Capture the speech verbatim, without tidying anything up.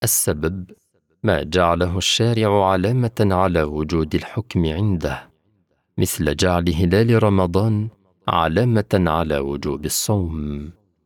السبب ما جعله الشارع علامة على وجود الحكم عنده، مثل جعل هلال رمضان علامة على وجوب الصوم.